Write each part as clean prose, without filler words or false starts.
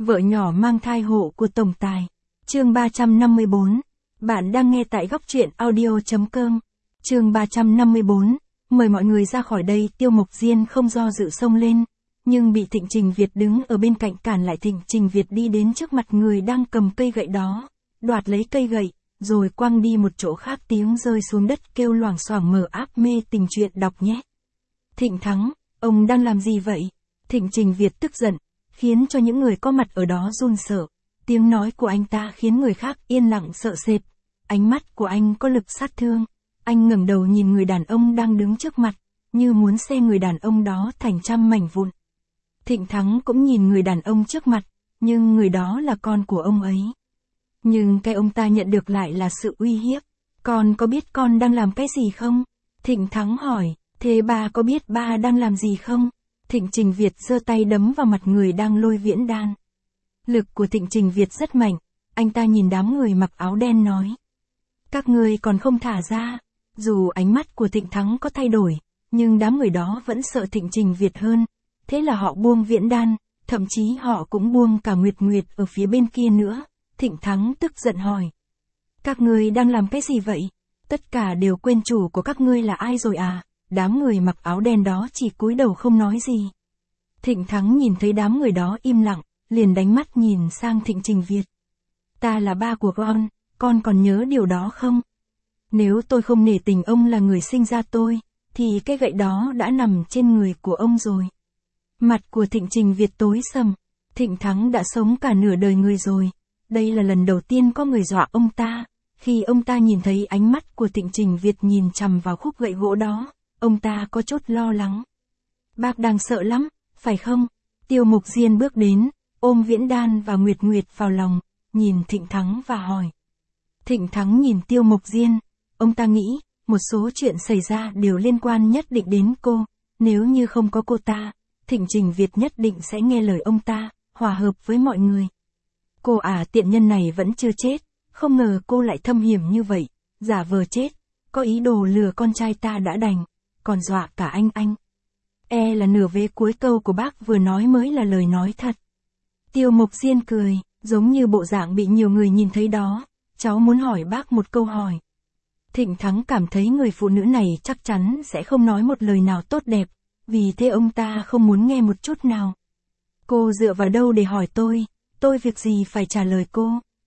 Vợ nhỏ mang thai hộ của tổng tài. Chương 354. Bạn đang nghe tại góc truyện audio.com. Chương 354. Mời mọi người ra khỏi đây. Tiêu Mộc Diên không do dự xông lên, nhưng bị Thịnh Trình Việt đứng ở bên cạnh cản lại. Thịnh Trình Việt đi đến trước mặt người đang cầm cây gậy đó, đoạt lấy cây gậy, rồi quăng đi một chỗ khác. Tiếng rơi xuống đất kêu loảng xoảng. Mở áp mê tình truyện đọc nhé. Thịnh Thắng, ông đang làm gì vậy? Thịnh Trình Việt tức giận, khiến cho những người có mặt ở đó run sợ. Tiếng nói của anh ta khiến người khác yên lặng sợ sệt. Ánh mắt của anh có lực sát thương. Anh ngẩng đầu nhìn người đàn ông đang đứng trước mặt, như muốn xé người đàn ông đó thành trăm mảnh vụn. Thịnh Thắng cũng nhìn người đàn ông trước mặt, nhưng người đó là con của ông ấy. Nhưng cái ông ta nhận được lại là sự uy hiếp. Con có biết con đang làm cái gì không? Thịnh Thắng hỏi. Thế ba có biết ba đang làm gì không? Thịnh Trình Việt giơ tay đấm vào mặt người đang lôi viễn đan. Lực của Thịnh Trình Việt rất mạnh. Anh ta nhìn đám người mặc áo đen nói: các ngươi còn không thả ra. Dù ánh mắt của Thịnh Thắng có thay đổi, nhưng đám người đó vẫn sợ Thịnh Trình Việt hơn. Thế là họ buông viễn đan, thậm chí họ cũng buông cả Nguyệt Nguyệt ở phía bên kia nữa. Thịnh Thắng tức giận hỏi: các ngươi đang làm cái gì vậy? Tất cả đều quên chủ của các ngươi là ai rồi à? Đám người mặc áo đen đó chỉ cúi đầu không nói gì. Thịnh Thắng nhìn thấy đám người đó im lặng, liền đánh mắt nhìn sang Thịnh Trình Việt. Ta là ba của con còn nhớ điều đó không? Nếu tôi không nể tình ông là người sinh ra tôi, thì cái gậy đó đã nằm trên người của ông rồi. Mặt của Thịnh Trình Việt tối sầm. Thịnh Thắng đã sống cả nửa đời người rồi. Đây là lần đầu tiên có người dọa ông ta. Khi ông ta nhìn thấy ánh mắt của Thịnh Trình Việt nhìn chằm vào khúc gậy gỗ đó, ông ta có chút lo lắng. Bác đang sợ lắm, phải không? Tiêu Mộc Diên bước đến, ôm viễn đan và Nguyệt Nguyệt vào lòng, nhìn Thịnh Thắng và hỏi. Thịnh Thắng nhìn Tiêu Mộc Diên, ông ta nghĩ, một số chuyện xảy ra đều liên quan nhất định đến cô. Nếu như không có cô ta, Thịnh Trình Việt nhất định sẽ nghe lời ông ta, hòa hợp với mọi người. Cô tiện nhân này vẫn chưa chết, không ngờ cô lại thâm hiểm như vậy, giả vờ chết, có ý đồ lừa con trai ta đã đành, còn dọa cả anh. Là nửa vế cuối câu của bác vừa nói mới là lời nói thật. Tiêu Mộc Diên cười, giống như bộ dạng bị nhiều người nhìn thấy đó. Cháu muốn hỏi bác một câu hỏi. Thịnh Thắng cảm thấy người phụ nữ này chắc chắn sẽ không nói một lời nào tốt đẹp, vì thế ông ta không muốn nghe một chút nào. Cô dựa vào đâu để hỏi tôi việc gì phải trả lời cô?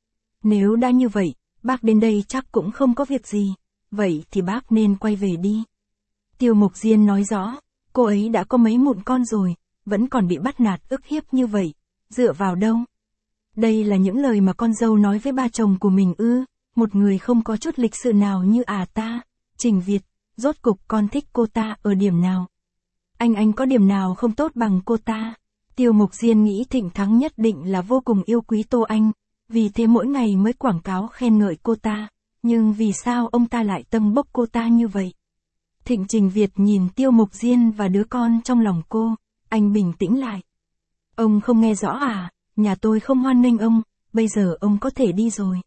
Nếu đã như vậy, bác đến đây chắc cũng không có việc gì, vậy thì bác nên quay về đi. Tiêu Mộc Diên nói rõ, cô ấy đã có mấy mụn con rồi, vẫn còn bị bắt nạt ức hiếp như vậy, dựa vào đâu? Đây là những lời mà con dâu nói với ba chồng của mình ư? Một người không có chút lịch sự nào như ta. Trình Việt, rốt cục con thích cô ta ở điểm nào? Anh có điểm nào không tốt bằng cô ta? Tiêu Mộc Diên nghĩ Thịnh Thắng nhất định là vô cùng yêu quý Tô Anh, vì thế mỗi ngày mới quảng cáo khen ngợi cô ta. Nhưng vì sao ông ta lại tâng bốc cô ta như vậy? Thịnh Trình Việt nhìn Tiêu Mộc Diên và đứa con trong lòng cô, anh bình tĩnh lại. Ông không nghe rõ à? Nhà tôi không hoan nghênh ông, bây giờ ông có thể đi rồi.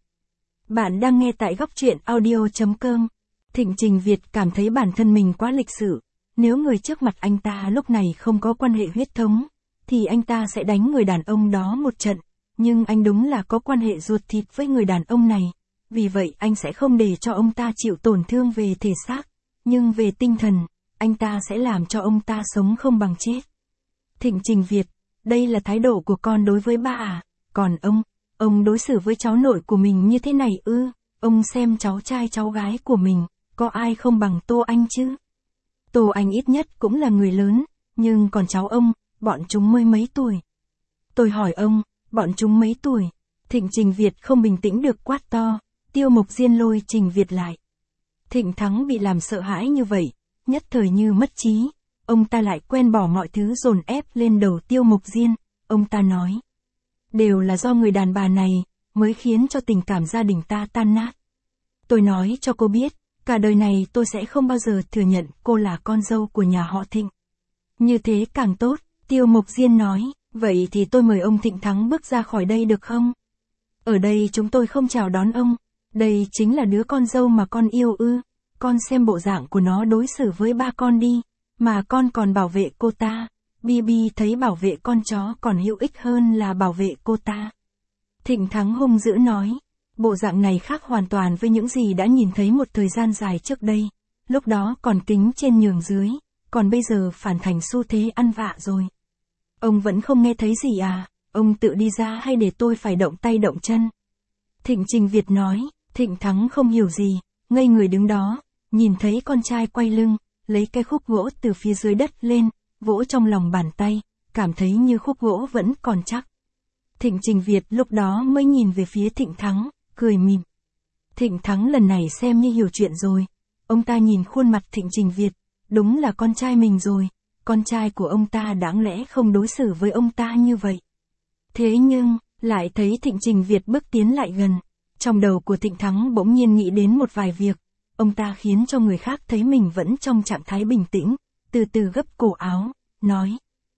Bạn đang nghe tại góc truyện audio.com. Thịnh Trình Việt cảm thấy bản thân mình quá lịch sự. Nếu người trước mặt anh ta lúc này không có quan hệ huyết thống, thì anh ta sẽ đánh người đàn ông đó một trận. Nhưng anh đúng là có quan hệ ruột thịt với người đàn ông này. Vì vậy anh sẽ không để cho ông ta chịu tổn thương về thể xác. Nhưng về tinh thần, anh ta sẽ làm cho ông ta sống không bằng chết. Thịnh Trình Việt, đây là thái độ của con đối với ba à? Còn ông đối xử với cháu nội của mình như thế này ư? Ông xem cháu trai cháu gái của mình, có ai không bằng Tô Anh chứ? Tô Anh ít nhất cũng là người lớn, nhưng còn cháu ông, bọn chúng mới mấy tuổi? Tôi hỏi ông, bọn chúng mấy tuổi? Thịnh Trình Việt không bình tĩnh được quát to. Tiêu Mộc Diên lôi Trình Việt lại. Thịnh Thắng bị làm sợ hãi như vậy, nhất thời như mất trí. Ông ta lại quen bỏ mọi thứ dồn ép lên đầu Tiêu Mộc Diên. Ông ta nói, đều là do người đàn bà này, mới khiến cho tình cảm gia đình ta tan nát. Tôi nói cho cô biết, cả đời này tôi sẽ không bao giờ thừa nhận cô là con dâu của nhà họ Thịnh. Như thế càng tốt, Tiêu Mộc Diên nói, vậy thì tôi mời ông Thịnh Thắng bước ra khỏi đây được không? Ở đây chúng tôi không chào đón ông, đây chính là đứa con dâu mà con yêu ư? Con xem bộ dạng của nó đối xử với ba con đi, mà con còn bảo vệ cô ta, Bibi thấy bảo vệ con chó còn hữu ích hơn là bảo vệ cô ta. Thịnh Thắng hung dữ nói, bộ dạng này khác hoàn toàn với những gì đã nhìn thấy một thời gian dài trước đây, lúc đó còn kính trên nhường dưới, còn bây giờ phản thành xu thế ăn vạ rồi. Ông vẫn không nghe thấy gì à, ông tự đi ra hay để tôi phải động tay động chân? Thịnh Trình Việt nói, Thịnh Thắng không hiểu gì, ngây người đứng đó, nhìn thấy con trai quay lưng, lấy cái khúc gỗ từ phía dưới đất lên, vỗ trong lòng bàn tay, cảm thấy như khúc gỗ vẫn còn chắc. Thịnh Trình Việt lúc đó mới nhìn về phía Thịnh Thắng, cười mỉm. Thịnh Thắng lần này xem như hiểu chuyện rồi. Ông ta nhìn khuôn mặt Thịnh Trình Việt, đúng là con trai mình rồi, con trai của ông ta đáng lẽ không đối xử với ông ta như vậy. Thế nhưng, lại thấy Thịnh Trình Việt bước tiến lại gần. Trong đầu của Thịnh Thắng bỗng nhiên nghĩ đến một vài việc. Ông ta khiến cho người khác thấy mình vẫn trong trạng thái bình tĩnh, từ từ gấp cổ áo, nói.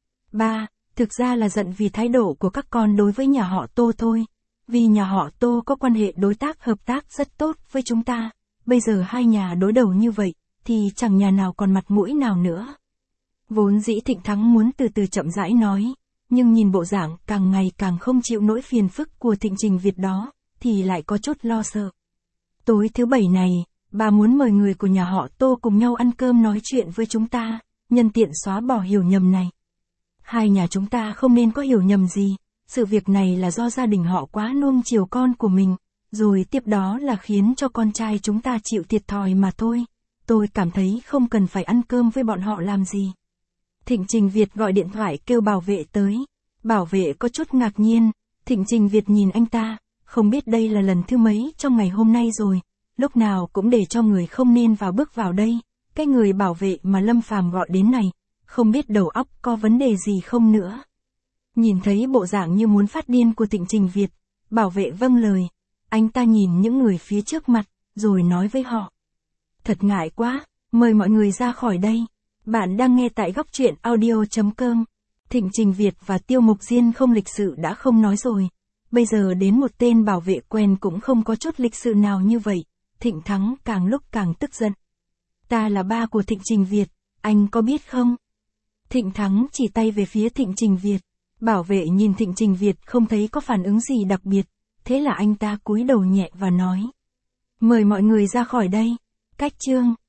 Ba, thực ra là giận vì thái độ của các con đối với nhà họ Tô thôi. Vì nhà họ Tô có quan hệ đối tác hợp tác rất tốt với chúng ta. Bây giờ hai nhà đối đầu như vậy, thì chẳng nhà nào còn mặt mũi nào nữa. Vốn dĩ Thịnh Thắng muốn từ từ chậm rãi nói, nhưng nhìn bộ dạng càng ngày càng không chịu nỗi phiền phức của Thịnh Trình Việt đó, thì lại có chút lo sợ. Tối thứ Bảy này, bà muốn mời người của nhà họ Tô cùng nhau ăn cơm nói chuyện với chúng ta, nhân tiện xóa bỏ hiểu nhầm này. Hai nhà chúng ta không nên có hiểu nhầm gì, sự việc này là do gia đình họ quá nuông chiều con của mình, rồi tiếp đó là khiến cho con trai chúng ta chịu thiệt thòi mà thôi. Tôi cảm thấy không cần phải ăn cơm với bọn họ làm gì. Thịnh Trình Việt gọi điện thoại kêu bảo vệ tới. Bảo vệ có chút ngạc nhiên, Thịnh Trình Việt nhìn anh ta, không biết đây là lần thứ mấy trong ngày hôm nay rồi, lúc nào cũng để cho người không nên bước vào đây, cái người bảo vệ mà Lâm Phàm gọi đến này, không biết đầu óc có vấn đề gì không nữa. Nhìn thấy bộ dạng như muốn phát điên của Thịnh Trình Việt, bảo vệ vâng lời, anh ta nhìn những người phía trước mặt, rồi nói với họ. Thật ngại quá, mời mọi người ra khỏi đây. Bạn đang nghe tại góc truyện audio.com. Thịnh Trình Việt và Tiêu Mục Diên không lịch sự đã không nói rồi. Bây giờ đến một tên bảo vệ quen cũng không có chút lịch sự nào như vậy. Thịnh Thắng càng lúc càng tức giận. Ta là ba của Thịnh Trình Việt, anh có biết không? Thịnh Thắng chỉ tay về phía Thịnh Trình Việt. Bảo vệ nhìn Thịnh Trình Việt không thấy có phản ứng gì đặc biệt. Thế là anh ta cúi đầu nhẹ và nói. Mời mọi người ra khỏi đây. Cách chương